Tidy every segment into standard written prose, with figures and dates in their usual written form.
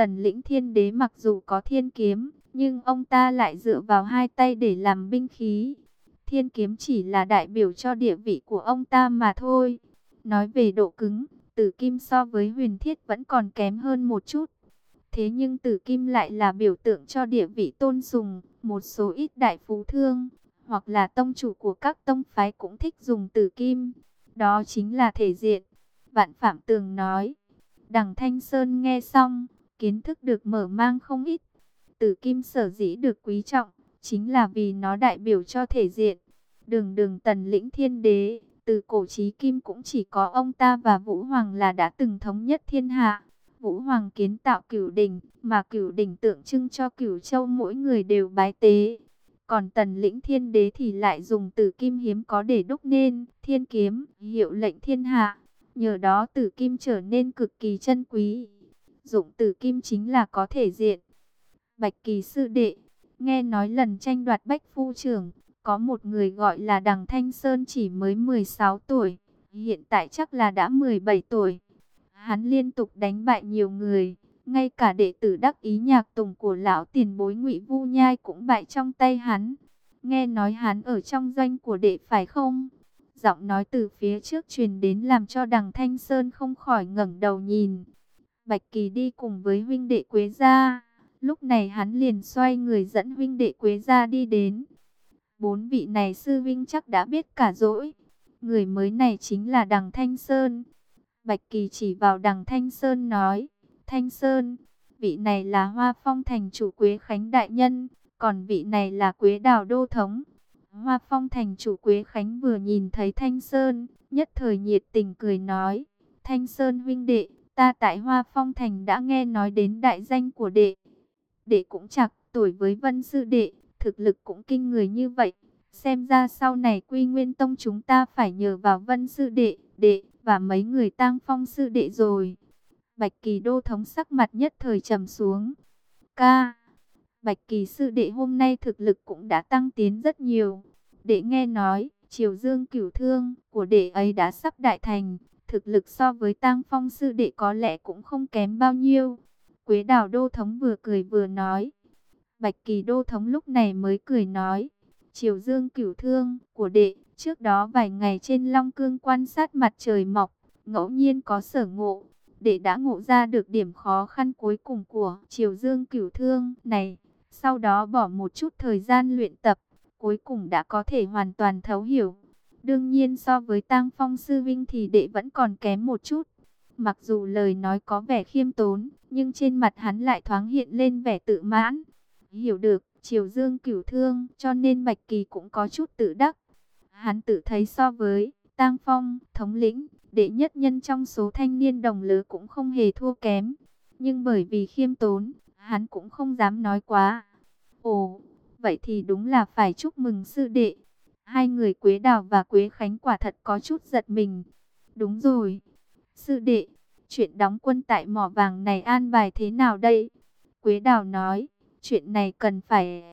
Tần Lĩnh Thiên Đế mặc dù có thiên kiếm, nhưng ông ta lại dựa vào hai tay để làm binh khí. Thiên kiếm chỉ là đại biểu cho địa vị của ông ta mà thôi. Nói về độ cứng, Tử Kim so với Huyền Thiết vẫn còn kém hơn một chút. Thế nhưng Tử Kim lại là biểu tượng cho địa vị tôn sùng. Một số ít đại phú thương, hoặc là tông chủ của các tông phái cũng thích dùng Tử Kim. Đó chính là thể diện. Vạn Phạm Tường nói. Đằng Thanh Sơn nghe xong, kiến thức được mở mang không ít. Tử Kim sở dĩ được quý trọng, chính là vì nó đại biểu cho thể diện. Đường đường Tần Lĩnh Thiên Đế, từ cổ chí kim cũng chỉ có ông ta và Vũ Hoàng là đã từng thống nhất thiên hạ. Vũ Hoàng kiến tạo Cửu Đỉnh, mà Cửu Đỉnh tượng trưng cho Cửu Châu mỗi người đều bái tế. Còn Tần Lĩnh Thiên Đế thì lại dùng Tử Kim hiếm có để đúc nên thiên kiếm, hiệu lệnh thiên hạ. Nhờ đó Tử Kim trở nên cực kỳ chân quý. Dụng Tử Kim chính là có thể diện. Bạch Kỳ sư đệ, nghe nói lần tranh đoạt Bách Phu Trưởng, có một người gọi là Đằng Thanh Sơn chỉ mới 16 tuổi, hiện tại chắc là đã 17 tuổi. Hắn liên tục đánh bại nhiều người, ngay cả đệ tử đắc ý nhạc tùng của lão tiền bối Ngụy Vu Nhai cũng bại trong tay hắn. Nghe nói hắn ở trong doanh của đệ phải không? Giọng nói từ phía trước truyền đến làm cho Đằng Thanh Sơn không khỏi ngẩng đầu nhìn. Bạch Kỳ đi cùng với huynh đệ Quế gia. Lúc này hắn liền xoay người dẫn huynh đệ Quế gia đi đến. Bốn vị này sư vinh chắc đã biết cả rồi. Người mới này chính là Đằng Thanh Sơn. Bạch Kỳ chỉ vào Đằng Thanh Sơn nói. Thanh Sơn, vị này là Hoa Phong thành chủ Quế Khánh đại nhân, còn vị này là Quế Đào đô thống. Hoa Phong thành chủ Quế Khánh vừa nhìn thấy Thanh Sơn, nhất thời nhiệt tình cười nói. Thanh Sơn huynh đệ, ta tại Hoa Phong thành đã nghe nói đến đại danh của đệ. Đệ cũng chạc tuổi với Vân sư đệ, thực lực cũng kinh người như vậy. Xem ra sau này Quy Nguyên Tông chúng ta phải nhờ vào Vân sư đệ, đệ và mấy người Tang Phong sư đệ rồi. Bạch Kỳ đô thống sắc mặt nhất thời trầm xuống. Ca, Bạch Kỳ sư đệ hôm nay thực lực cũng đã tăng tiến rất nhiều. Đệ nghe nói, Triều Dương Cửu Thương của đệ ấy đã sắp đại thành, thực lực so với Tang Phong sư đệ có lẽ cũng không kém bao nhiêu. Quế Đào đô thống vừa cười vừa nói. Bạch Kỳ đô thống lúc này mới cười nói. Triều Dương Cửu Thương của đệ, trước đó vài ngày trên Long Cương quan sát mặt trời mọc, ngẫu nhiên có sở ngộ. Đệ đã ngộ ra được điểm khó khăn cuối cùng của Triều Dương Cửu Thương này. Sau đó bỏ một chút thời gian luyện tập, cuối cùng đã có thể hoàn toàn thấu hiểu. Đương nhiên so với Tang Phong sư vinh thì đệ vẫn còn kém một chút. Mặc dù lời nói có vẻ khiêm tốn, nhưng trên mặt hắn lại thoáng hiện lên vẻ tự mãn. Hiểu được Triều Dương Cửu Thương, cho nên Bạch Kỳ cũng có chút tự đắc. Hắn tự thấy so với Tang Phong, thống lĩnh, đệ nhất nhân trong số thanh niên đồng lứa cũng không hề thua kém. Nhưng bởi vì khiêm tốn, hắn cũng không dám nói quá. Ồ, vậy thì đúng là phải chúc mừng sư đệ. Hai người Quế Đào và Quế Khánh quả thật có chút giật mình. Đúng rồi, sư đệ, chuyện đóng quân tại mỏ vàng này an bài thế nào đây? Quế Đào nói, chuyện này cần phải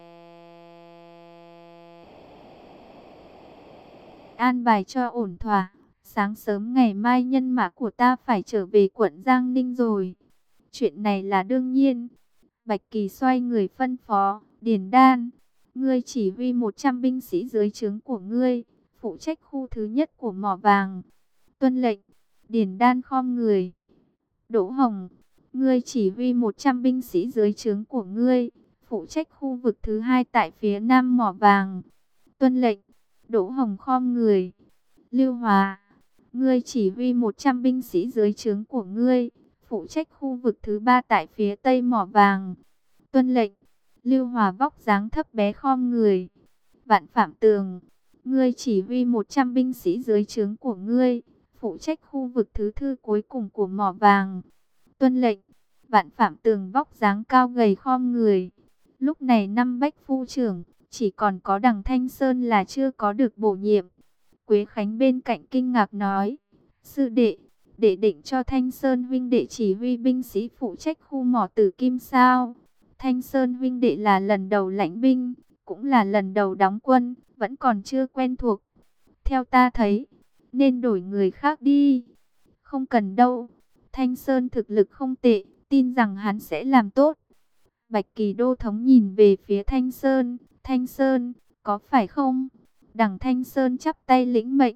an bài cho ổn thỏa. Sáng sớm ngày mai nhân mã của ta phải trở về quận Giang Ninh rồi. Chuyện này là đương nhiên. Bạch Kỳ xoay người phân phó, Điền Đan, ngươi chỉ huy 100 binh sĩ dưới trướng của ngươi, phụ trách khu thứ nhất của mỏ vàng. Tuân lệnh. Điền Đan khom người. Đỗ Hồng, ngươi chỉ huy 100 binh sĩ dưới trướng của ngươi, phụ trách khu vực thứ hai tại phía nam mỏ vàng. Tuân lệnh. Đỗ Hồng khom người. Lưu Hòa, ngươi chỉ huy 100 binh sĩ dưới trướng của ngươi, phụ trách khu vực thứ ba tại phía tây mỏ vàng. Tuân lệnh. Lưu Hòa vóc dáng thấp bé khom người. Vạn Phạm Tường, ngươi chỉ huy 100 binh sĩ dưới trướng của ngươi, phụ trách khu vực thứ tư cuối cùng của mỏ vàng. Tuân lệnh. Vạn Phạm Tường vóc dáng cao gầy khom người. Lúc này năm bách phu trưởng, chỉ còn có Đằng Thanh Sơn là chưa có được bổ nhiệm. Quế Khánh bên cạnh kinh ngạc nói, sư đệ, đệ định cho Thanh Sơn huynh đệ chỉ huy binh sĩ phụ trách khu mỏ Tử Kim sao? Thanh Sơn huynh đệ là lần đầu lãnh binh, cũng là lần đầu đóng quân, vẫn còn chưa quen thuộc. Theo ta thấy, nên đổi người khác đi. Không cần đâu, Thanh Sơn thực lực không tệ, tin rằng hắn sẽ làm tốt. Bạch Kỳ đô thống nhìn về phía Thanh Sơn. Thanh Sơn, có phải không? Đằng Thanh Sơn chắp tay lĩnh mệnh.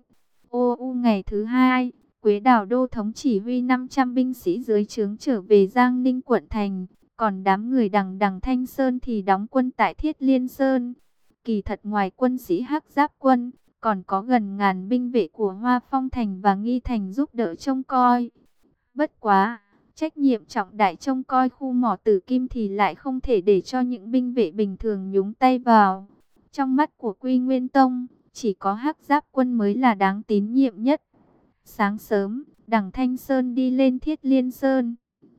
Ngày thứ hai, Quế Đào đô thống chỉ huy 500 binh sĩ dưới trướng trở về Giang Ninh quận thành. Còn đám người đằng Thanh Sơn thì đóng quân tại Thiết Liên Sơn. Kỳ thật ngoài quân sĩ Hắc Giáp quân, còn có gần ngàn binh vệ của Hoa Phong thành và Nghi thành giúp đỡ trông coi. Bất quá, trách nhiệm trọng đại trông coi khu mỏ Tử Kim thì lại không thể để cho những binh vệ bình thường nhúng tay vào. Trong mắt của Quy Nguyên Tông, chỉ có Hắc Giáp quân mới là đáng tín nhiệm nhất. Sáng sớm, đằng Thanh Sơn đi lên Thiết Liên Sơn.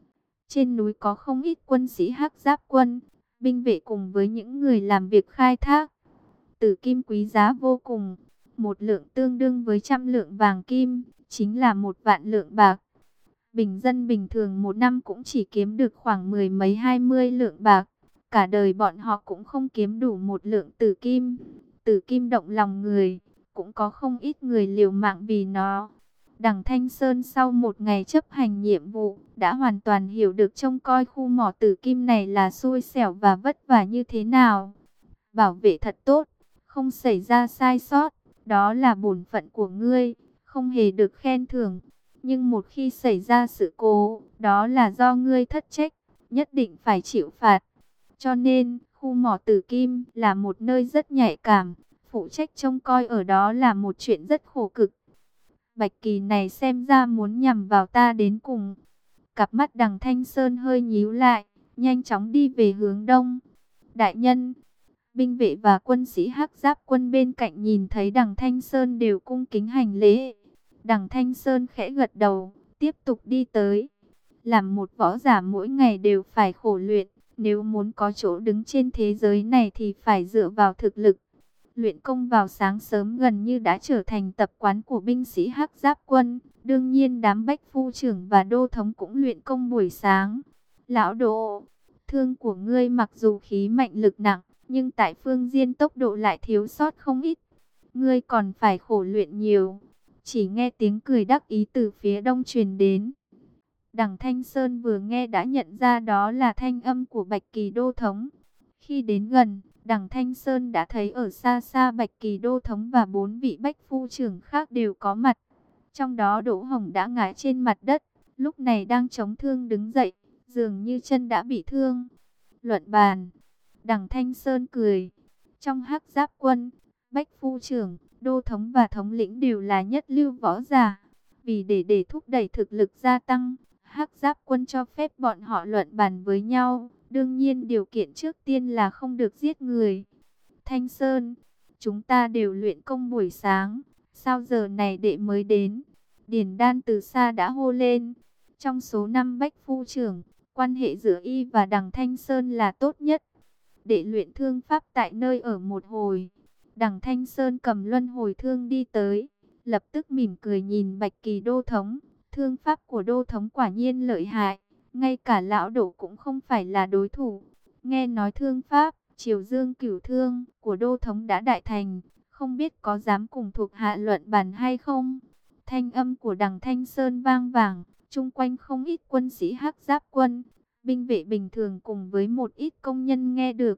Trên núi có không ít quân sĩ Hắc Giáp quân, binh vệ cùng với những người làm việc khai thác. Tử kim quý giá vô cùng, một lượng tương đương với 100 lượng vàng kim, chính là 1 vạn lượng bạc. Bình dân bình thường một năm cũng chỉ kiếm được khoảng 10 mấy 20 lượng bạc. Cả đời bọn họ cũng không kiếm đủ 1 lượng tử kim. Tử kim động lòng người, cũng có không ít người liều mạng vì nó. Đằng Thanh Sơn sau một ngày chấp hành nhiệm vụ, đã hoàn toàn hiểu được trông coi khu mỏ tử kim này là xui xẻo và vất vả như thế nào. Bảo vệ thật tốt, không xảy ra sai sót, đó là bổn phận của ngươi, không hề được khen thưởng. Nhưng một khi xảy ra sự cố, đó là do ngươi thất trách, nhất định phải chịu phạt. Cho nên, khu mỏ tử kim là một nơi rất nhạy cảm, phụ trách trông coi ở đó là một chuyện rất khổ cực. Bạch Kỳ này xem ra muốn nhằm vào ta đến cùng. Cặp mắt đằng Thanh Sơn hơi nhíu lại, nhanh chóng đi về hướng đông. Đại nhân, binh vệ và quân sĩ Hắc Giáp quân bên cạnh nhìn thấy đằng Thanh Sơn đều cung kính hành lễ. Đằng Thanh Sơn khẽ gật đầu, tiếp tục đi tới. Làm một võ giả mỗi ngày đều phải khổ luyện, nếu muốn có chỗ đứng trên thế giới này thì phải dựa vào thực lực. Luyện công vào sáng sớm gần như đã trở thành tập quán của binh sĩ Hắc Giáp quân. Đương nhiên đám bách phu trưởng và đô thống cũng luyện công buổi sáng. Lão Đỗ, thương của ngươi mặc dù khí mạnh lực nặng, nhưng tại phương diện tốc độ lại thiếu sót không ít. Ngươi còn phải khổ luyện nhiều. Chỉ nghe tiếng cười đắc ý từ phía đông truyền đến. Đằng Thanh Sơn vừa nghe đã nhận ra đó là thanh âm của Bạch Kỳ đô thống. Khi đến gần, đằng Thanh Sơn đã thấy ở xa xa Bạch Kỳ đô thống và 4 vị bách phu trưởng khác đều có mặt. Trong đó Đỗ Hồng đã ngã trên mặt đất, lúc này đang chống thương đứng dậy, dường như chân đã bị thương. Luận bàn, đằng Thanh Sơn cười. Trong Hắc Giáp quân, bách phu trưởng, đô thống và thống lĩnh đều là nhất lưu võ giả. Vì để thúc đẩy thực lực gia tăng, Hắc Giáp quân cho phép bọn họ luận bàn với nhau. Đương nhiên điều kiện trước tiên là không được giết người. Thanh Sơn, chúng ta đều luyện công buổi sáng, sao giờ này đệ mới đến? Điền Đan từ xa đã hô lên. Trong số 5 bách phu trưởng, quan hệ giữa y và đằng Thanh Sơn là tốt nhất. Đệ luyện thương pháp tại nơi ở một hồi. Đằng Thanh Sơn cầm luân hồi thương đi tới, lập tức mỉm cười nhìn Bạch Kỳ đô thống. Thương pháp của đô thống quả nhiên lợi hại, ngay cả lão Đỗ cũng không phải là đối thủ. Nghe nói thương pháp Triều Dương Cửu Thương của đô thống đã đại thành, không biết có dám cùng thuộc hạ luận bàn hay không? Thanh âm của đằng Thanh Sơn vang vàng, chung quanh không ít quân sĩ Hắc Giáp quân, binh vệ bình thường cùng với một ít công nhân nghe được.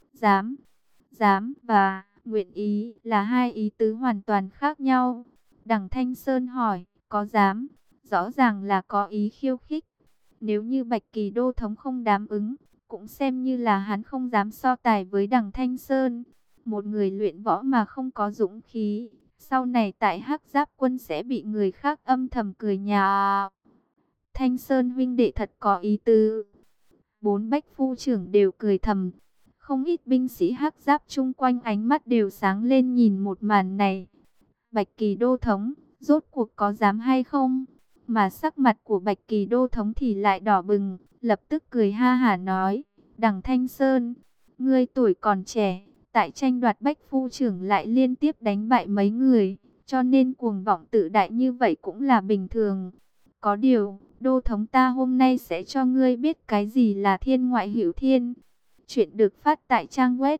Dám và nguyện ý là hai ý tứ hoàn toàn khác nhau. Đằng Thanh Sơn hỏi, có dám? Rõ ràng là có ý khiêu khích. Nếu như Bạch Kỳ đô thống không đáp ứng, cũng xem như là hắn không dám so tài với đằng Thanh Sơn. Một người luyện võ mà không có dũng khí, sau này tại Hắc Giáp quân sẽ bị người khác âm thầm cười nhạo. Thanh Sơn huynh đệ thật có ý tứ. 4 bách phu trưởng đều cười thầm. Không ít binh sĩ Hắc Giáp chung quanh ánh mắt đều sáng lên nhìn một màn này. Bạch Kỳ đô thống, rốt cuộc có dám hay không? Mà sắc mặt của Bạch Kỳ đô thống thì lại đỏ bừng, lập tức cười ha hả nói, đằng Thanh Sơn, ngươi tuổi còn trẻ, tại tranh đoạt bách phu trưởng lại liên tiếp đánh bại mấy người, cho nên cuồng vọng tự đại như vậy cũng là bình thường. Có điều, đô thống ta hôm nay sẽ cho ngươi biết cái gì là thiên ngoại hữu thiên. Chuyện được phát tại trang web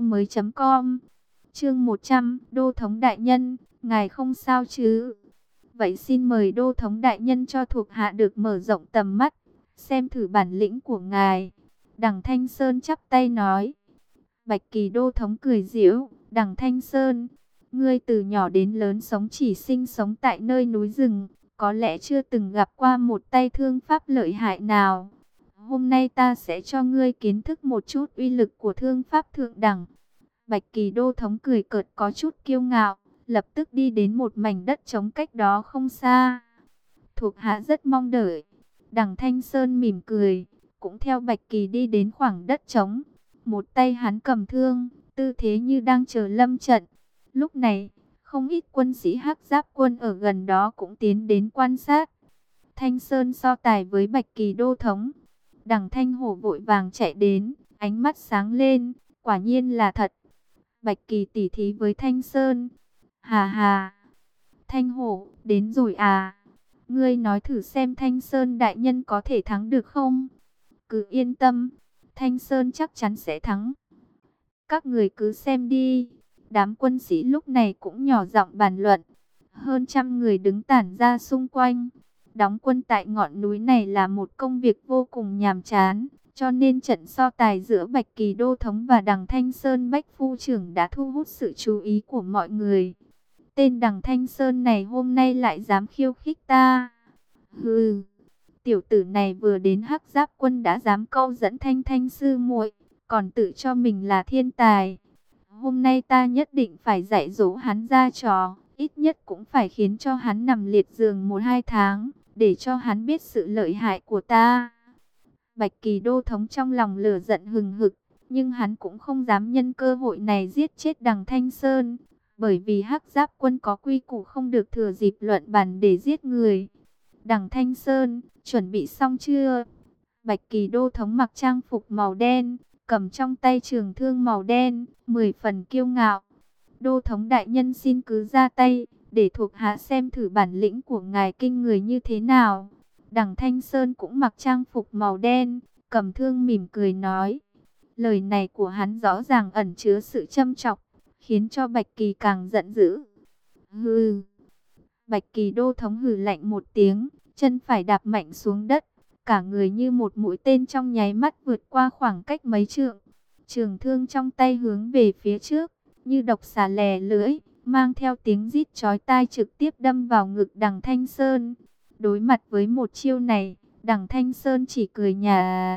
truyệnaudiomoi.com. Chương 100, đô thống đại nhân, ngài không sao chứ? Vậy xin mời Đô thống đại nhân cho thuộc hạ được mở rộng tầm mắt, xem thử bản lĩnh của ngài. Đằng Thanh Sơn chắp tay nói. Bạch Kỳ Đô thống cười giễu, Đằng Thanh Sơn, ngươi từ nhỏ đến lớn chỉ sinh sống tại nơi núi rừng, có lẽ chưa từng gặp qua một tay thương pháp lợi hại nào. Hôm nay ta sẽ cho ngươi kiến thức một chút uy lực của thương pháp thượng đẳng. Bạch Kỳ Đô thống cười cợt có chút kiêu ngạo, lập tức đi đến một mảnh đất trống cách đó không xa. Thuộc hạ rất mong đợi. Đằng Thanh Sơn mỉm cười, cũng theo Bạch Kỳ đi đến khoảng đất trống. Một tay hắn cầm thương, tư thế như đang chờ lâm trận. Lúc này, không ít quân sĩ Hắc Giáp quân ở gần đó cũng tiến đến quan sát. Thanh Sơn so tài với Bạch Kỳ Đô thống. Đằng Thanh Hổ vội vàng chạy đến, ánh mắt sáng lên, quả nhiên là thật. Bạch Kỳ tỉ thí với Thanh Sơn. Hà hà, Thanh Hổ, đến rồi à? Ngươi nói thử xem Thanh Sơn đại nhân có thể thắng được không? Cứ yên tâm, Thanh Sơn chắc chắn sẽ thắng. Các người cứ xem đi. Đám quân sĩ lúc này cũng nhỏ giọng bàn luận. Hơn trăm người đứng tản ra xung quanh. Đóng quân tại ngọn núi này là một công việc vô cùng nhàm chán. Cho nên trận so tài giữa Bạch Kỳ Đô thống và Đằng Thanh Sơn Bách Phu trưởng đã thu hút sự chú ý của mọi người. Tên Đằng Thanh Sơn này hôm nay lại dám khiêu khích ta. Hừ, tiểu tử này vừa đến Hắc Giáp quân đã dám câu dẫn Thanh Thanh sư muội, còn tự cho mình là thiên tài. Hôm nay ta nhất định phải dạy dỗ hắn ra trò, ít nhất cũng phải khiến cho hắn nằm liệt giường 1-2 tháng, để cho hắn biết sự lợi hại của ta. Bạch Kỳ Đô thống trong lòng lửa giận hừng hực, nhưng hắn cũng không dám nhân cơ hội này giết chết Đằng Thanh Sơn, bởi vì Hắc Giáp quân có quy củ không được thừa dịp luận bàn để giết người. Đằng Thanh Sơn, chuẩn bị xong chưa? Bạch Kỳ Đô thống mặc trang phục màu đen, cầm trong tay trường thương màu đen, 10 phần kiêu ngạo. Đô thống đại nhân xin cứ ra tay, để thuộc hạ xem thử bản lĩnh của ngài kinh người như thế nào. Đằng Thanh Sơn cũng mặc trang phục màu đen, cầm thương mỉm cười nói. Lời này của hắn rõ ràng ẩn chứa sự châm chọc, khiến cho Bạch Kỳ càng giận dữ. Hừ. Bạch Kỳ Đô thống hừ lạnh một tiếng, chân phải đạp mạnh xuống đất, cả người như một mũi tên trong nháy mắt vượt qua khoảng cách mấy trượng. Trường thương trong tay hướng về phía trước, như độc xà lè lưỡi, mang theo tiếng rít chói tai trực tiếp đâm vào ngực Đằng Thanh Sơn. Đối mặt với một chiêu này, Đằng Thanh Sơn chỉ cười nhả.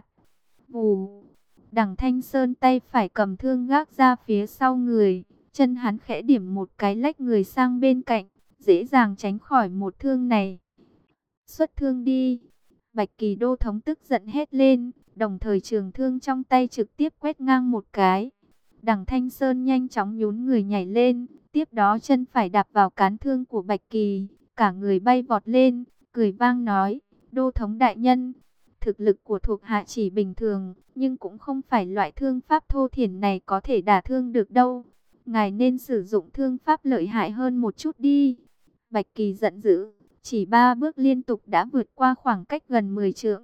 Vù. Đằng Thanh Sơn tay phải cầm thương gác ra phía sau người, chân hắn khẽ điểm một cái lách người sang bên cạnh, dễ dàng tránh khỏi một thương này. Xuất thương đi. Bạch Kỳ Đô thống tức giận hét lên, đồng thời trường thương trong tay trực tiếp quét ngang một cái. Đằng Thanh Sơn nhanh chóng nhún người nhảy lên, tiếp đó chân phải đạp vào cán thương của Bạch Kỳ, cả người bay vọt lên, cười vang nói, Đô thống đại nhân, thực lực của thuộc hạ chỉ bình thường, nhưng cũng không phải loại thương pháp thô thiển này có thể đả thương được đâu. Ngài nên sử dụng thương pháp lợi hại hơn một chút đi. Bạch Kỳ giận dữ, chỉ 3 bước liên tục đã vượt qua khoảng cách gần 10 trượng.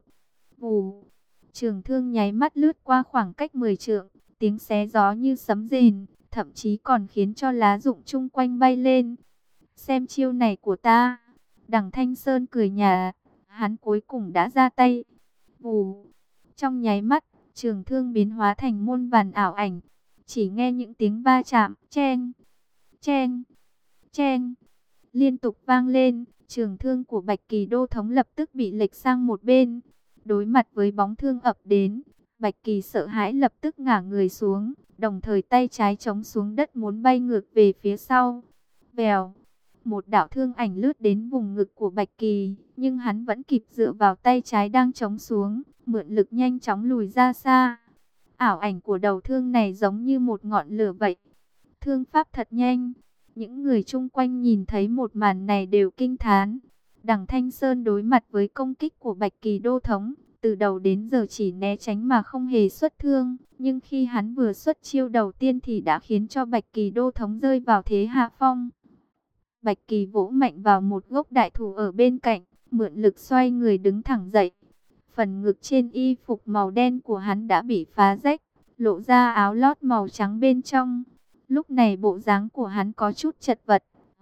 Vù, trường thương nháy mắt lướt qua khoảng cách 10 trượng, tiếng xé gió như sấm rền, thậm chí còn khiến cho lá rụng chung quanh bay lên. Xem chiêu này của ta. Đằng Thanh Sơn cười nhả, hắn cuối cùng đã ra tay. Vù, trong nháy mắt, trường thương biến hóa thành muôn vàn ảo ảnh. Chỉ nghe những tiếng va chạm, cheng, cheng, cheng, liên tục vang lên. Trường thương của Bạch Kỳ Đô thống lập tức bị lệch sang một bên. Đối mặt với bóng thương ập đến, Bạch Kỳ sợ hãi lập tức ngả người xuống, đồng thời tay trái chống xuống đất muốn bay ngược về phía sau. Vèo, một đạo thương ảnh lướt đến vùng ngực của Bạch Kỳ, nhưng hắn vẫn kịp dựa vào tay trái đang chống xuống, mượn lực nhanh chóng lùi ra xa. Ảo ảnh của đầu thương này giống như một ngọn lửa vậy. Thương pháp thật nhanh. Những người chung quanh nhìn thấy một màn này đều kinh thán. Đằng Thanh Sơn đối mặt với công kích của Bạch Kỳ Đô thống, từ đầu đến giờ chỉ né tránh mà không hề xuất thương. Nhưng khi hắn vừa xuất chiêu đầu tiên thì đã khiến cho Bạch Kỳ Đô thống rơi vào thế hạ phong. Bạch Kỳ vỗ mạnh vào một gốc đại thụ ở bên cạnh, mượn lực xoay người đứng thẳng dậy. Phần ngực trên y phục màu đen của hắn đã bị phá rách, lộ ra áo lót màu trắng bên trong. Lúc này bộ dáng của hắn có chút chật vật,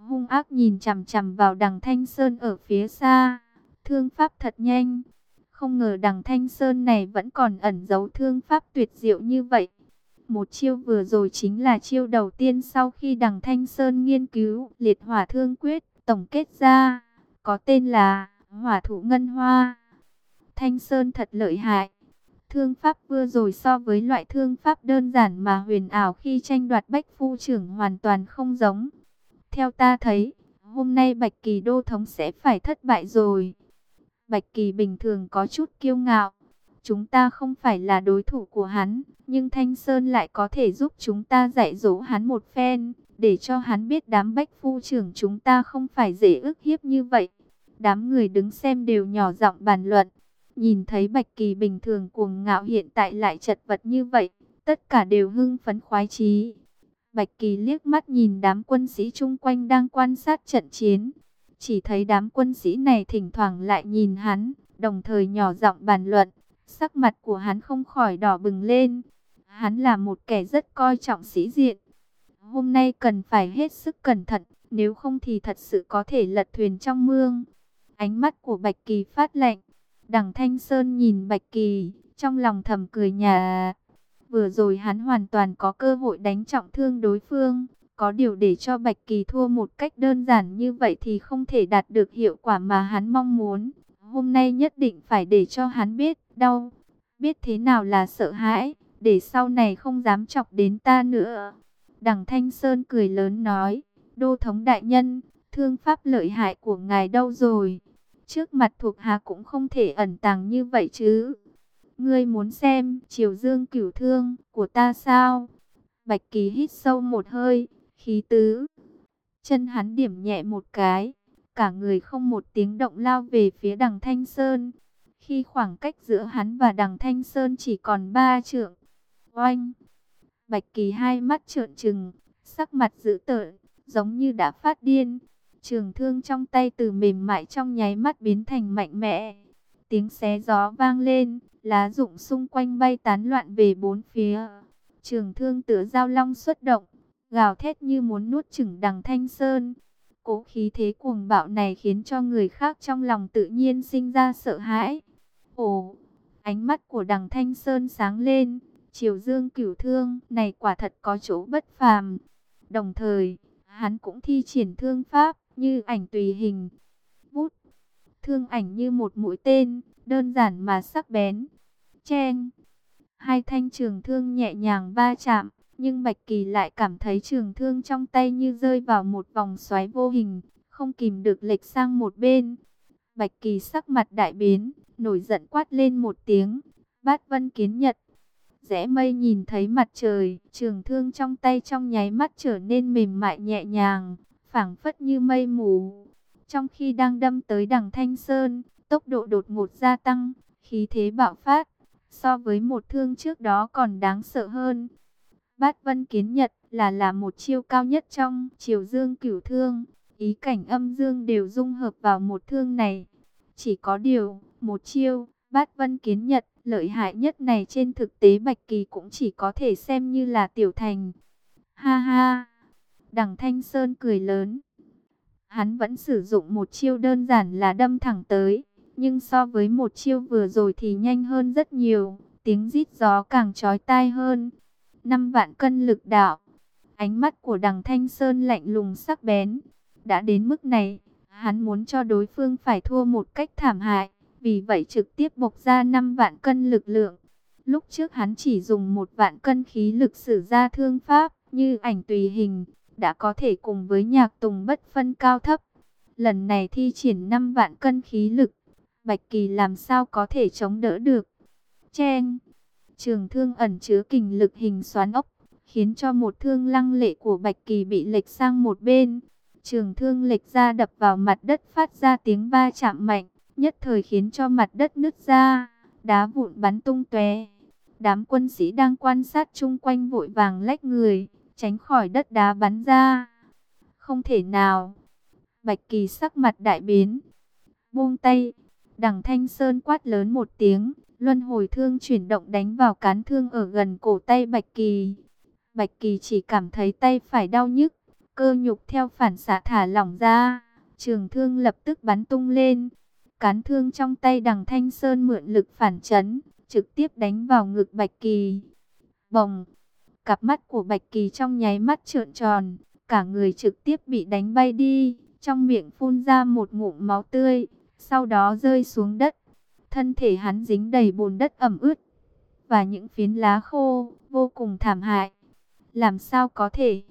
hung ác nhìn chằm chằm vào Đằng Thanh Sơn ở phía xa. Thương pháp thật nhanh. Không ngờ Đằng Thanh Sơn này vẫn còn ẩn giấu thương pháp tuyệt diệu như vậy. Một chiêu vừa rồi chính là chiêu đầu tiên sau khi Đằng Thanh Sơn nghiên cứu Liệt Hỏa Thương Quyết, tổng kết ra, có tên là Hỏa Thủ Ngân Hoa. Thanh Sơn thật lợi hại. Thương pháp vừa rồi so với loại thương pháp đơn giản mà huyền ảo khi tranh đoạt Bách Phu Trưởng hoàn toàn không giống. Theo ta thấy, hôm nay Bạch Kỳ đô thống sẽ phải thất bại rồi. Bạch Kỳ bình thường có chút kiêu ngạo. Chúng ta không phải là đối thủ của hắn, nhưng Thanh Sơn lại có thể giúp chúng ta dạy dỗ hắn một phen, để cho hắn biết đám Bách Phu Trưởng chúng ta không phải dễ ức hiếp như vậy. Đám người đứng xem đều nhỏ giọng bàn luận. Nhìn thấy Bạch Kỳ bình thường cuồng ngạo hiện tại lại chật vật như vậy, tất cả đều hưng phấn khoái chí. Bạch Kỳ liếc mắt nhìn đám quân sĩ chung quanh đang quan sát trận chiến. Chỉ thấy đám quân sĩ này thỉnh thoảng lại nhìn hắn, đồng thời nhỏ giọng bàn luận. Sắc mặt của hắn không khỏi đỏ bừng lên. Hắn là một kẻ rất coi trọng sĩ diện. Hôm nay cần phải hết sức cẩn thận, nếu không thì thật sự có thể lật thuyền trong mương. Ánh mắt của Bạch Kỳ phát lạnh. Đằng Thanh Sơn nhìn Bạch Kỳ, trong lòng thầm cười nhạt. Vừa rồi hắn hoàn toàn có cơ hội đánh trọng thương đối phương. Có điều để cho Bạch Kỳ thua một cách đơn giản như vậy thì không thể đạt được hiệu quả mà hắn mong muốn. Hôm nay nhất định phải để cho hắn biết đau, biết thế nào là sợ hãi, để sau này không dám chọc đến ta nữa. Đằng Thanh Sơn cười lớn nói, đô thống đại nhân, thương pháp lợi hại của ngài đâu rồi? Trước mặt thuộc hạ cũng không thể ẩn tàng như vậy chứ. Ngươi muốn xem Triều Dương Cửu Thương của ta sao? Bạch Kỳ hít sâu một hơi, khí tứ. Chân hắn điểm nhẹ một cái, cả người không một tiếng động lao về phía Đằng Thanh Sơn. Khi khoảng cách giữa hắn và Đằng Thanh Sơn chỉ còn 3 trượng. Oanh! Bạch Kỳ hai mắt trợn trừng, sắc mặt dữ tợn, giống như đã phát điên. Trường thương trong tay từ mềm mại trong nháy mắt biến thành mạnh mẽ. Tiếng xé gió vang lên, lá rụng xung quanh bay tán loạn về bốn phía. Trường thương tựa dao long xuất động, gào thét như muốn nuốt chửng Đằng Thanh Sơn. Cố khí thế cuồng bạo này khiến cho người khác trong lòng tự nhiên sinh ra sợ hãi. Ồ, ánh mắt của Đằng Thanh Sơn sáng lên, Triều Dương Cửu Thương này quả thật có chỗ bất phàm. Đồng thời, hắn cũng thi triển thương pháp như ảnh tùy hình. Vút, thương ảnh như một mũi tên, đơn giản mà sắc bén. Cheng, hai thanh trường thương nhẹ nhàng va chạm, nhưng Bạch Kỳ lại cảm thấy trường thương trong tay như rơi vào một vòng xoáy vô hình, không kìm được lệch sang một bên. Bạch Kỳ sắc mặt đại biến, nổi giận quát lên một tiếng, Bát Vân Kiến Nhật. Rẽ mây nhìn thấy mặt trời, trường thương trong tay trong nháy mắt trở nên mềm mại nhẹ nhàng, phảng phất như mây mù. Trong khi đang đâm tới Đằng Thanh Sơn, tốc độ đột ngột gia tăng, khí thế bạo phát, so với một thương trước đó còn đáng sợ hơn. Bát Vân Kiến Nhật là một chiêu cao nhất trong Triều Dương Cửu Thương, ý cảnh âm dương đều dung hợp vào một thương này. Chỉ có điều, một chiêu Bát Vân Kiến Nhật lợi hại nhất này trên thực tế Bạch Kỳ cũng chỉ có thể xem như là tiểu thành. Ha ha! Đằng Thanh Sơn cười lớn. Hắn vẫn sử dụng một chiêu đơn giản là đâm thẳng tới, nhưng so với một chiêu vừa rồi thì nhanh hơn rất nhiều, tiếng rít gió càng chói tai hơn. 5 vạn cân lực đạo. Ánh mắt của Đằng Thanh Sơn lạnh lùng sắc bén. Đã đến mức này, hắn muốn cho đối phương phải thua một cách thảm hại, vì vậy trực tiếp bộc ra 5 vạn cân lực lượng. Lúc trước hắn chỉ dùng 1 vạn cân khí lực sử ra thương pháp, như ảnh tùy hình, đã có thể cùng với Nhạc Tùng bất phân cao thấp. Lần này thi triển 5 vạn cân khí lực, Bạch Kỳ làm sao có thể chống đỡ được. Cheng! Trường thương ẩn chứa kình lực hình xoắn ốc, khiến cho một thương lăng lệ của Bạch Kỳ bị lệch sang một bên. Trường thương lệch ra đập vào mặt đất phát ra tiếng va chạm mạnh, nhất thời khiến cho mặt đất nứt ra, đá vụn bắn tung tóe. Đám quân sĩ đang quan sát chung quanh vội vàng lách người, tránh khỏi đất đá bắn ra. Không thể nào! Bạch Kỳ sắc mặt đại biến. Buông tay! Đằng Thanh Sơn quát lớn một tiếng, luân hồi thương chuyển động đánh vào cán thương ở gần cổ tay Bạch Kỳ. Bạch Kỳ chỉ cảm thấy tay phải đau nhức, cơ nhục theo phản xạ thả lỏng ra, trường thương lập tức bắn tung lên. Cán thương trong tay Đằng Thanh Sơn mượn lực phản chấn, trực tiếp đánh vào ngực Bạch Kỳ. Bồng, cặp mắt của Bạch Kỳ trong nháy mắt trợn tròn, cả người trực tiếp bị đánh bay đi, trong miệng phun ra một ngụm máu tươi, sau đó rơi xuống đất. Thân thể hắn dính đầy bùn đất ẩm ướt và những phiến lá khô, vô cùng thảm hại. Làm sao có thể?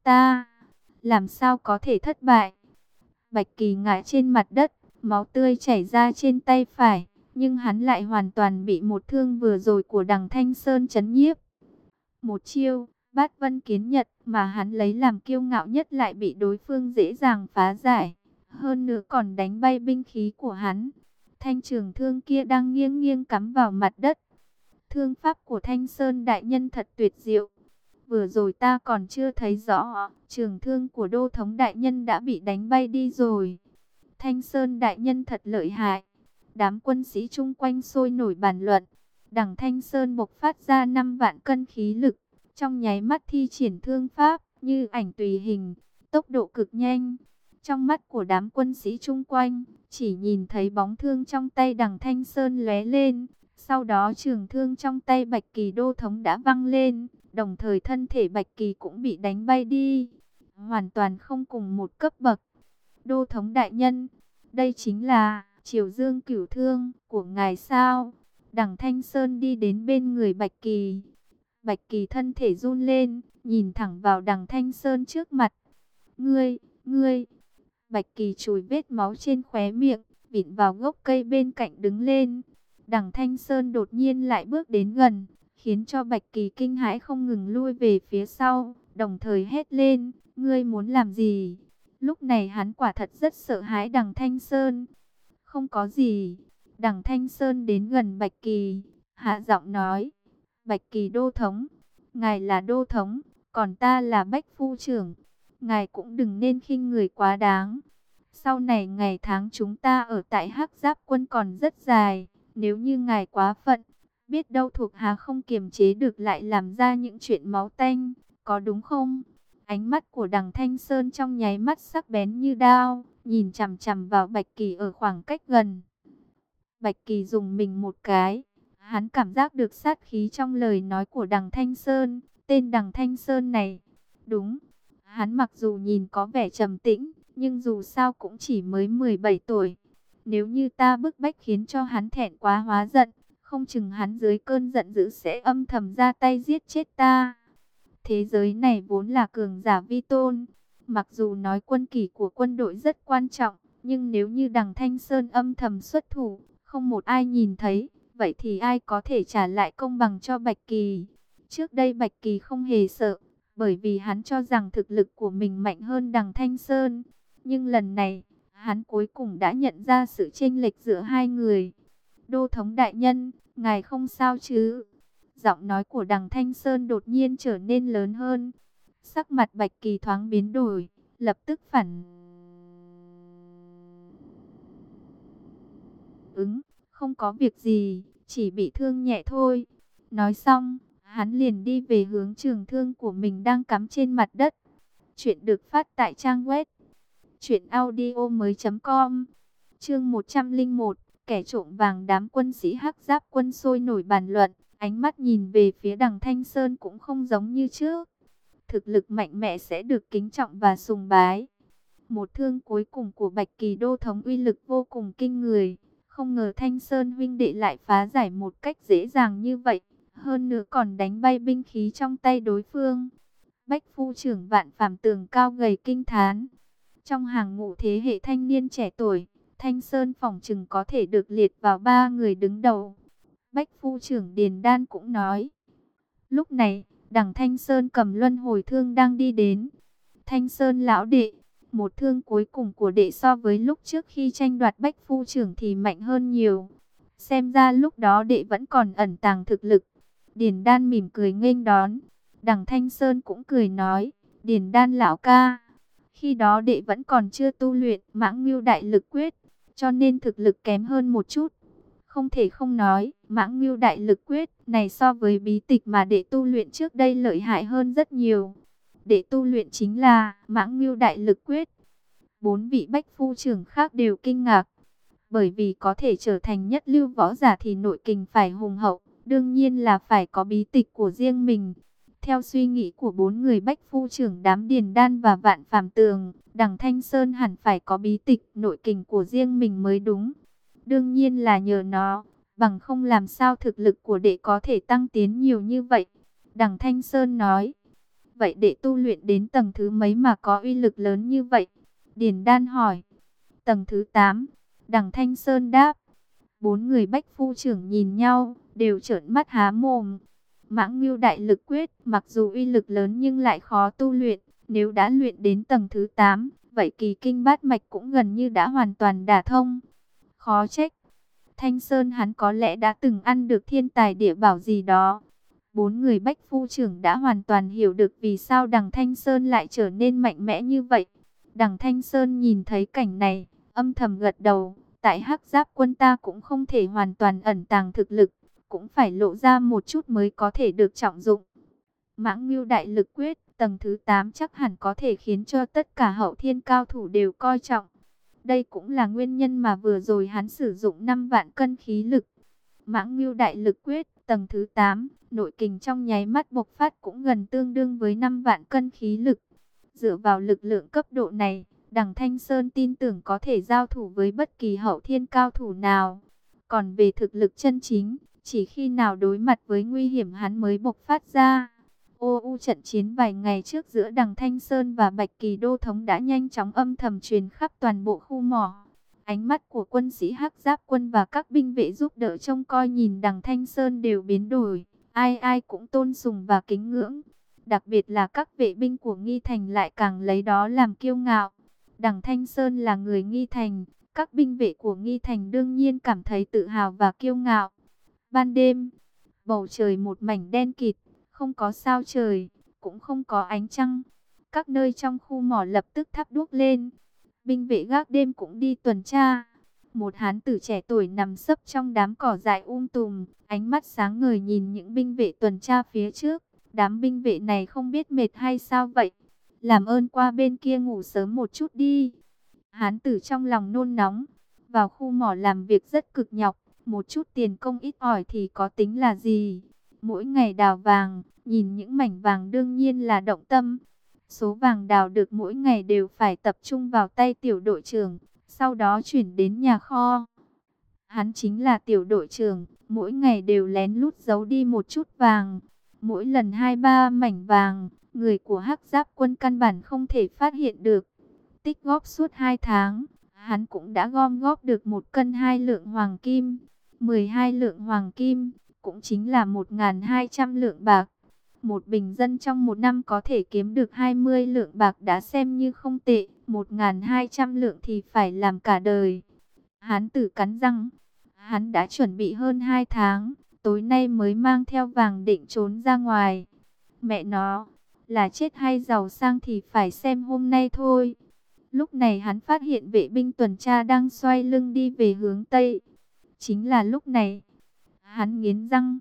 Làm sao có thể thất bại? Bạch Kỳ ngã trên mặt đất, máu tươi chảy ra trên tay phải, nhưng hắn lại hoàn toàn bị một thương vừa rồi của Đằng Thanh Sơn chấn nhiếp. Một chiêu, Bát Vân Kiến Nhật mà hắn lấy làm kiêu ngạo nhất lại bị đối phương dễ dàng phá giải, hơn nữa còn đánh bay binh khí của hắn. Thanh trường thương kia đang nghiêng nghiêng cắm vào mặt đất. Thương pháp của Thanh Sơn đại nhân thật tuyệt diệu. Vừa rồi ta còn chưa thấy rõ, trường thương của Đô thống đại nhân đã bị đánh bay đi rồi. Thanh Sơn đại nhân thật lợi hại. Đám quân sĩ chung quanh sôi nổi bàn luận. Đằng Thanh Sơn bộc phát ra 5 vạn cân khí lực, trong nháy mắt thi triển thương pháp như ảnh tùy hình, tốc độ cực nhanh. Trong mắt của đám quân sĩ chung quanh, chỉ nhìn thấy bóng thương trong tay Đằng Thanh Sơn lóe lên, sau đó trường thương trong tay Bạch Kỳ Đô thống đã văng lên, đồng thời thân thể Bạch Kỳ cũng bị đánh bay đi, hoàn toàn không cùng một cấp bậc. Đô thống đại nhân, đây chính là Triều Dương Cửu Thương của ngài sao? Đằng Thanh Sơn đi đến bên người Bạch Kỳ. Bạch Kỳ thân thể run lên, nhìn thẳng vào Đằng Thanh Sơn trước mặt. Ngươi. Bạch Kỳ chùi vết máu trên khóe miệng, vịn vào gốc cây bên cạnh đứng lên. Đằng Thanh Sơn đột nhiên lại bước đến gần, khiến cho Bạch Kỳ kinh hãi không ngừng lui về phía sau, đồng thời hét lên, ngươi muốn làm gì? Lúc này hắn quả thật rất sợ hãi Đằng Thanh Sơn. Không có gì. Đằng Thanh Sơn đến gần Bạch Kỳ, hạ giọng nói, Bạch Kỳ Đô thống, ngài là Đô thống, còn ta là Bách Phu trưởng. Ngài cũng đừng nên khinh người quá đáng. Sau này ngày tháng chúng ta ở tại Hắc Giáp quân còn rất dài. Nếu như ngài quá phận, biết đâu thuộc hạ không kiềm chế được lại làm ra những chuyện máu tanh, có đúng không? Ánh mắt của Đằng Thanh Sơn trong nháy mắt sắc bén như đao, nhìn chằm chằm vào Bạch Kỳ ở khoảng cách gần. Bạch Kỳ dùng mình một cái, hắn cảm giác được sát khí trong lời nói của Đằng Thanh Sơn. Tên Đằng Thanh Sơn này, đúng, hắn mặc dù nhìn có vẻ trầm tĩnh, nhưng dù sao cũng chỉ mới 17 tuổi. Nếu như ta bức bách khiến cho hắn thẹn quá hóa giận, không chừng hắn dưới cơn giận dữ sẽ âm thầm ra tay giết chết ta. Thế giới này vốn là cường giả vi tôn. Mặc dù nói quân kỷ của quân đội rất quan trọng, nhưng nếu như Đằng Thanh Sơn âm thầm xuất thủ, không một ai nhìn thấy, vậy thì ai có thể trả lại công bằng cho Bạch Kỳ? Trước đây Bạch Kỳ không hề sợ, bởi vì hắn cho rằng thực lực của mình mạnh hơn Đằng Thanh Sơn. Nhưng lần này, hắn cuối cùng đã nhận ra sự chênh lệch giữa hai người. Đô thống đại nhân, ngài không sao chứ? Giọng nói của Đằng Thanh Sơn đột nhiên trở nên lớn hơn. Sắc mặt Bạch Kỳ thoáng biến đổi, lập tức phản ứng, không có việc gì, chỉ bị thương nhẹ thôi. Nói xong, hắn liền đi về hướng trường thương của mình đang cắm trên mặt đất. Chuyện được phát tại trang web truyệnaudiomoi.com. Chương 101, kẻ trộm vàng. Đám quân sĩ Hắc Giáp quân sôi nổi bàn luận, ánh mắt nhìn về phía Đằng Thanh Sơn cũng không giống như trước. Thực lực mạnh mẽ sẽ được kính trọng và sùng bái. Một thương cuối cùng của Bạch Kỳ Đô thống uy lực vô cùng kinh người. Không ngờ Thanh Sơn huynh đệ lại phá giải một cách dễ dàng như vậy. Hơn nữa còn đánh bay binh khí trong tay đối phương. Bách Phu trưởng Vạn Phàm Tường cao gầy kinh thán. Trong hàng ngũ thế hệ thanh niên trẻ tuổi, Thanh Sơn phỏng chừng có thể được liệt vào 3 người đứng đầu. Bách Phu trưởng Điền Đan cũng nói. Lúc này, Đằng Thanh Sơn cầm luân hồi thương đang đi đến. Thanh Sơn lão đệ, một thương cuối cùng của đệ so với lúc trước khi tranh đoạt Bách Phu trưởng thì mạnh hơn nhiều. Xem ra lúc đó đệ vẫn còn ẩn tàng thực lực. Điền Đan mỉm cười nghênh đón. Đằng Thanh Sơn cũng cười nói, Điền Đan lão ca, khi đó đệ vẫn còn chưa tu luyện Mãng Ngưu Đại Lực Quyết, cho nên thực lực kém hơn một chút. Không thể không nói, Mãng Ngưu Đại Lực Quyết này so với bí tịch mà đệ tu luyện trước đây lợi hại hơn rất nhiều. Để tu luyện chính là Mãng Ngưu Đại Lực Quyết. 4 vị bách phu trưởng khác đều kinh ngạc. Bởi vì có thể trở thành nhất lưu võ giả thì nội kình phải hùng hậu, đương nhiên là phải có bí tịch của riêng mình. Theo suy nghĩ của 4 người bách phu trưởng Đám Điền Đan và Vạn Phàm Tường, Đằng Thanh Sơn hẳn phải có bí tịch nội kình của riêng mình mới đúng. Đương nhiên là nhờ nó, bằng không làm sao thực lực của đệ có thể tăng tiến nhiều như vậy. Đằng Thanh Sơn nói, vậy đệ tu luyện đến tầng thứ mấy mà có uy lực lớn như vậy? Điền Đan hỏi. Tầng thứ 8, Đằng Thanh Sơn đáp. 4 người bách phu trưởng nhìn nhau, đều trợn mắt há mồm. Mãng Ngưu Đại Lực Quyết, mặc dù uy lực lớn nhưng lại khó tu luyện. Nếu đã luyện đến tầng thứ 8, vậy kỳ kinh bát mạch cũng gần như đã hoàn toàn đả thông. Khó trách. Thanh Sơn hắn có lẽ đã từng ăn được thiên tài địa bảo gì đó. 4 người bách phu trưởng đã hoàn toàn hiểu được vì sao Đằng Thanh Sơn lại trở nên mạnh mẽ như vậy. Đằng Thanh Sơn nhìn thấy cảnh này, âm thầm gật đầu. Tại Hắc Giáp quân ta cũng không thể hoàn toàn ẩn tàng thực lực, cũng phải lộ ra một chút mới có thể được trọng dụng. Mãng Ngưu Đại Lực Quyết, tầng thứ 8 chắc hẳn có thể khiến cho tất cả hậu thiên cao thủ đều coi trọng. Đây cũng là nguyên nhân mà vừa rồi hắn sử dụng 5 vạn cân khí lực. Mãng Ngưu Đại Lực Quyết, tầng thứ 8, nội kình trong nháy mắt bộc phát cũng gần tương đương với 5 vạn cân khí lực. Dựa vào lực lượng cấp độ này, Đằng Thanh Sơn tin tưởng có thể giao thủ với bất kỳ hậu thiên cao thủ nào. Còn về thực lực chân chính, chỉ khi nào đối mặt với nguy hiểm hắn mới bộc phát ra. Trận chiến vài ngày trước giữa Đằng Thanh Sơn và Bạch Kỳ Đô Thống đã nhanh chóng âm thầm truyền khắp toàn bộ khu mỏ. Ánh mắt của quân sĩ Hắc Giáp quân và các binh vệ giúp đỡ trông coi nhìn Đằng Thanh Sơn đều biến đổi. Ai ai cũng tôn sùng và kính ngưỡng. Đặc biệt là các vệ binh của Nghi Thành lại càng lấy đó làm kiêu ngạo. Đằng Thanh Sơn là người Nghi Thành, các binh vệ của Nghi Thành đương nhiên cảm thấy tự hào và kiêu ngạo. Ban đêm, bầu trời một mảnh đen kịt, không có sao trời, cũng không có ánh trăng. Các nơi trong khu mỏ lập tức thắp đuốc lên. Binh vệ gác đêm cũng đi tuần tra. Một hán tử trẻ tuổi nằm sấp trong đám cỏ dại tùm, ánh mắt sáng ngời nhìn những binh vệ tuần tra phía trước. Đám binh vệ này không biết mệt hay sao vậy? Làm ơn qua bên kia ngủ sớm một chút đi. Hán tử trong lòng nôn nóng. Vào khu mỏ làm việc rất cực nhọc. Một chút tiền công ít ỏi thì có tính là gì? Mỗi ngày đào vàng, nhìn những mảnh vàng đương nhiên là động tâm. Số vàng đào được mỗi ngày đều phải tập trung vào tay tiểu đội trưởng, sau đó chuyển đến nhà kho. Hắn chính là tiểu đội trưởng, mỗi ngày đều lén lút giấu đi một chút vàng. Mỗi lần 2-3 mảnh vàng, người của Hắc Giáp quân căn bản không thể phát hiện được. Tích góp suốt 2 tháng, hắn cũng đã gom góp được 1 cân 2 lượng hoàng kim. 12 lượng hoàng kim, cũng chính là 1.200 lượng bạc. Một bình dân trong một năm có thể kiếm được 20 lượng bạc đã xem như không tệ. 1.200 lượng thì phải làm cả đời. Hán tử cắn răng. Hắn đã chuẩn bị hơn 2 tháng. Tối nay mới mang theo vàng định trốn ra ngoài. Mẹ nó, là chết hay giàu sang thì phải xem hôm nay thôi. Lúc này hắn phát hiện vệ binh tuần tra đang xoay lưng đi về hướng Tây. Chính là lúc này, hắn nghiến răng.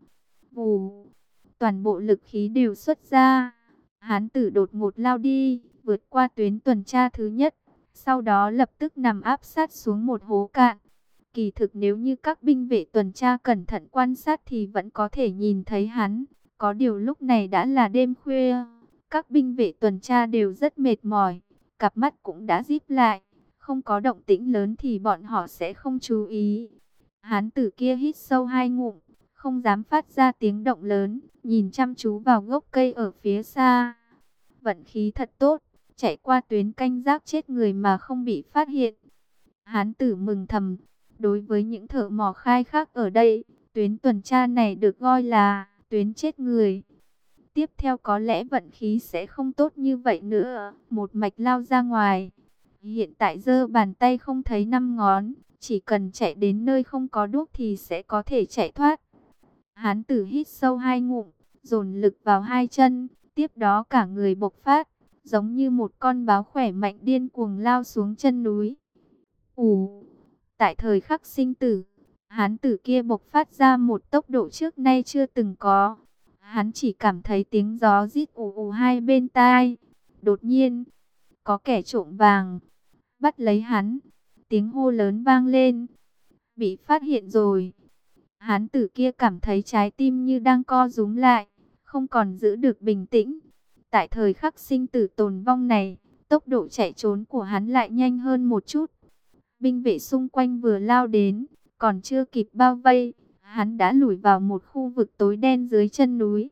Vù, toàn bộ lực khí đều xuất ra. Hán tử đột ngột lao đi, vượt qua tuyến tuần tra thứ nhất. Sau đó lập tức nằm áp sát xuống một hố cạn. Kỳ thực nếu như các binh vệ tuần tra cẩn thận quan sát thì vẫn có thể nhìn thấy hắn. Có điều lúc này đã là đêm khuya. Các binh vệ tuần tra đều rất mệt mỏi. Cặp mắt cũng đã díp lại. Không có động tĩnh lớn thì bọn họ sẽ không chú ý. Hán tử kia hít sâu 2 ngụm, không dám phát ra tiếng động lớn, nhìn chăm chú vào gốc cây ở phía xa. Vận khí thật tốt, chạy qua tuyến canh gác chết người mà không bị phát hiện. Hán tử mừng thầm, đối với những thợ mỏ khai khác ở đây, tuyến tuần tra này được gọi là tuyến chết người. Tiếp theo có lẽ vận khí sẽ không tốt như vậy nữa, một mạch lao ra ngoài. Hiện tại giơ bàn tay không thấy 5 ngón, chỉ cần chạy đến nơi không có đuốc thì sẽ có thể chạy thoát. Hán tử hít sâu 2 ngụm, dồn lực vào 2 chân, tiếp đó cả người bộc phát, giống như một con báo khỏe mạnh điên cuồng lao xuống chân núi. Tại thời khắc sinh tử, hán tử kia bộc phát ra một tốc độ trước nay chưa từng có. Hắn chỉ cảm thấy tiếng gió rít ù ù hai bên tai. Đột nhiên, có kẻ trộm vàng, bắt lấy hắn. Tiếng hô lớn vang lên, bị phát hiện rồi. Hán tử kia cảm thấy trái tim như đang co rúm lại, không còn giữ được bình tĩnh. Tại thời khắc sinh tử tồn vong này, tốc độ chạy trốn của hắn lại nhanh hơn một chút. Binh vệ xung quanh vừa lao đến, còn chưa kịp bao vây, hắn đã lủi vào một khu vực tối đen dưới chân núi.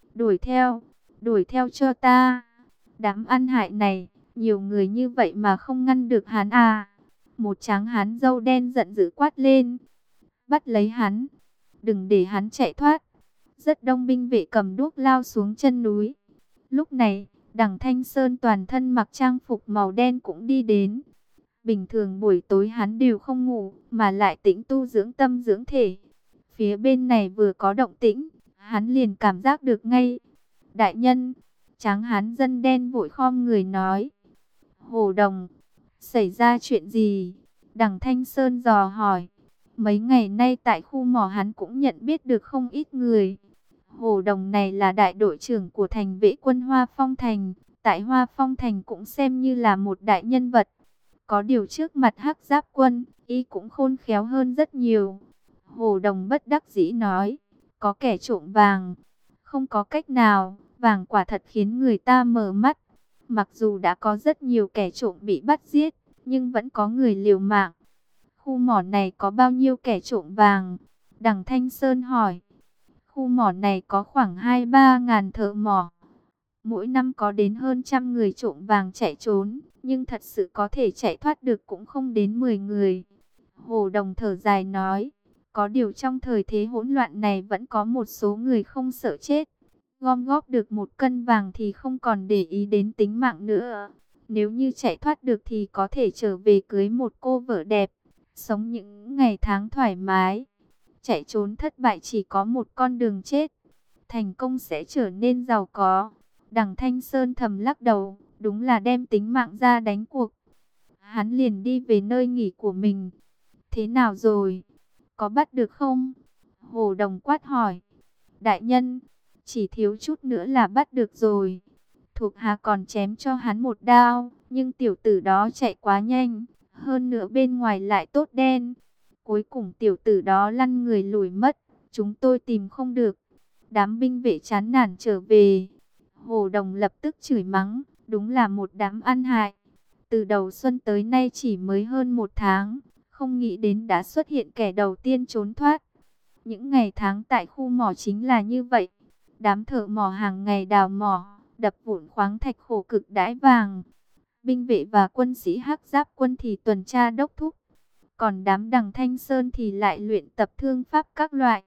Đuổi theo cho ta. Đám ăn hại này, nhiều người như vậy mà không ngăn được hắn à. Một tráng hán râu đen giận dữ quát lên. Bắt lấy hắn, đừng để hắn chạy thoát. Rất đông binh vệ cầm đuốc lao xuống chân núi. Lúc này, Đằng Thanh Sơn toàn thân mặc trang phục màu đen cũng đi đến. Bình thường buổi tối hắn đều không ngủ, mà lại tĩnh tu dưỡng tâm dưỡng thể. Phía bên này vừa có động tĩnh, hắn liền cảm giác được ngay. Đại nhân, tráng hán dân đen vội khom người nói. Hồ Đồng, xảy ra chuyện gì? Đằng Thanh Sơn dò hỏi. Mấy ngày nay tại khu mỏ hắn cũng nhận biết được không ít người. Hồ Đồng này là đại đội trưởng của thành vệ quân Hoa Phong Thành. Tại Hoa Phong Thành cũng xem như là một đại nhân vật. Có điều trước mặt Hắc Giáp quân, y cũng khôn khéo hơn rất nhiều. Hồ Đồng bất đắc dĩ nói, có kẻ trộm vàng. Không có cách nào, vàng quả thật khiến người ta mở mắt. Mặc dù đã có rất nhiều kẻ trộm bị bắt giết, nhưng vẫn có người liều mạng. Khu mỏ này có bao nhiêu kẻ trộm vàng? Đằng Thanh Sơn hỏi. Khu mỏ này có khoảng 2-3 ngàn thợ mỏ. Mỗi năm có đến hơn trăm người trộm vàng chạy trốn, nhưng thật sự có thể chạy thoát được cũng không đến 10 người. Hồ Đồng thở dài nói, có điều trong thời thế hỗn loạn này vẫn có một số người không sợ chết. Gom góp được 1 cân vàng thì không còn để ý đến tính mạng nữa. Nếu như chạy thoát được thì có thể trở về cưới một cô vợ đẹp, sống những ngày tháng thoải mái. Chạy trốn thất bại chỉ có một con đường chết, thành công sẽ trở nên giàu có. Đằng Thanh Sơn thầm lắc đầu, đúng là đem tính mạng ra đánh cuộc. Hắn liền đi về nơi nghỉ của mình. Thế nào rồi? Có bắt được không? Hồ Đồng quát hỏi. Đại nhân, chỉ thiếu chút nữa là bắt được rồi. Thuộc hạ còn chém cho hắn một đao, nhưng tiểu tử đó chạy quá nhanh, hơn nữa bên ngoài lại tốt đen. Cuối cùng tiểu tử đó lăn người lùi mất, chúng tôi tìm không được. Đám binh vệ chán nản trở về. Hồ Đồng lập tức chửi mắng, đúng là một đám ăn hại. Từ đầu xuân tới nay chỉ mới hơn 1 tháng, không nghĩ đến đã xuất hiện kẻ đầu tiên trốn thoát. Những ngày tháng tại khu mỏ chính là như vậy. Đám thợ mỏ hàng ngày đào mỏ, đập vụn khoáng thạch khổ cực đãi vàng. Binh vệ và quân sĩ Hắc Giáp quân thì tuần tra đốc thúc. Còn đám Đằng Thanh Sơn thì lại luyện tập thương pháp các loại.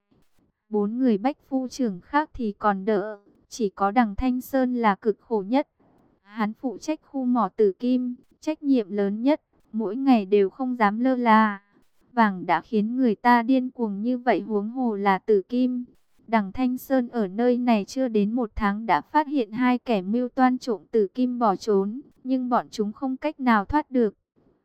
4 người bách phu trưởng khác thì còn đỡ, chỉ có Đằng Thanh Sơn là cực khổ nhất. Hắn phụ trách khu mỏ Tử Kim, trách nhiệm lớn nhất, mỗi ngày đều không dám lơ là. Vàng đã khiến người ta điên cuồng như vậy huống hồ là Tử Kim. Đằng Thanh Sơn ở nơi này chưa đến 1 tháng đã phát hiện 2 kẻ mưu toan trộm Tử Kim bỏ trốn, nhưng bọn chúng không cách nào thoát được.